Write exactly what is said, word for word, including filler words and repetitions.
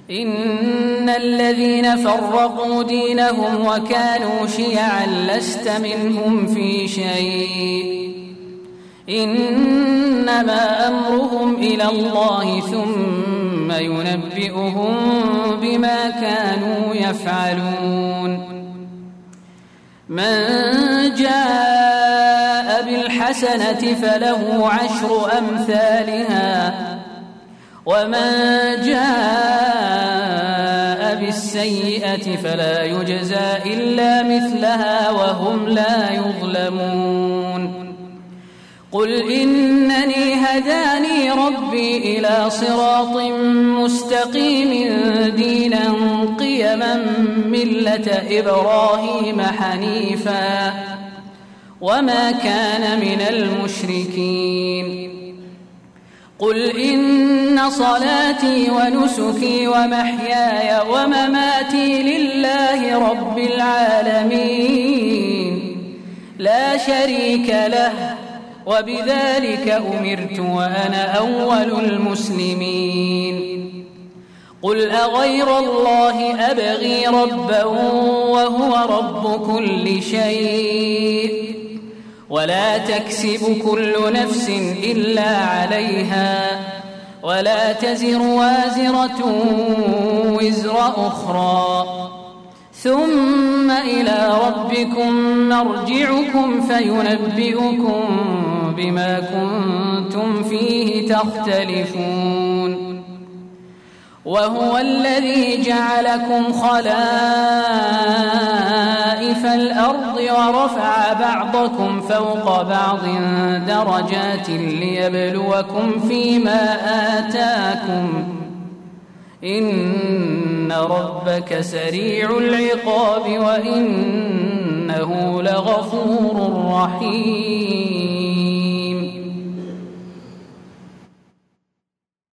إن الذين فرقوا دينهم وكانوا شيعا لست منهم في شيء إنما أمرهم إلى الله ثم ينبئهم بما كانوا يفعلون من جاء بالحسنة فله عشر أمثالها ومن جاء بالسيئة فلا يجزى إلا مثلها وهم لا يظلمون قل إنني هداني ربي إلى صراط مستقيم دينا قيما ملة إبراهيم حنيفا وما كان من المشركين قل إن صلاتي ونسكي ومحياي ومماتي لله رب العالمين لا شريك له وبذلك أمرت وأنا أول المسلمين قل أغير الله أبغي ربا وهو رب كل شيء ولا تكسب كل نفس إلا عليها ولا تزر وازرة وزر أخرى ثم إلى ربكم مرجعكم فينبئكم بما كنتم فيه تختلفون وهو الذي جعلكم خلائف الأرض ورفع بعضكم فوق بعض درجات ليبلوكم فيما آتاكم إن ربك سريع العقاب وإنه لغفور رحيم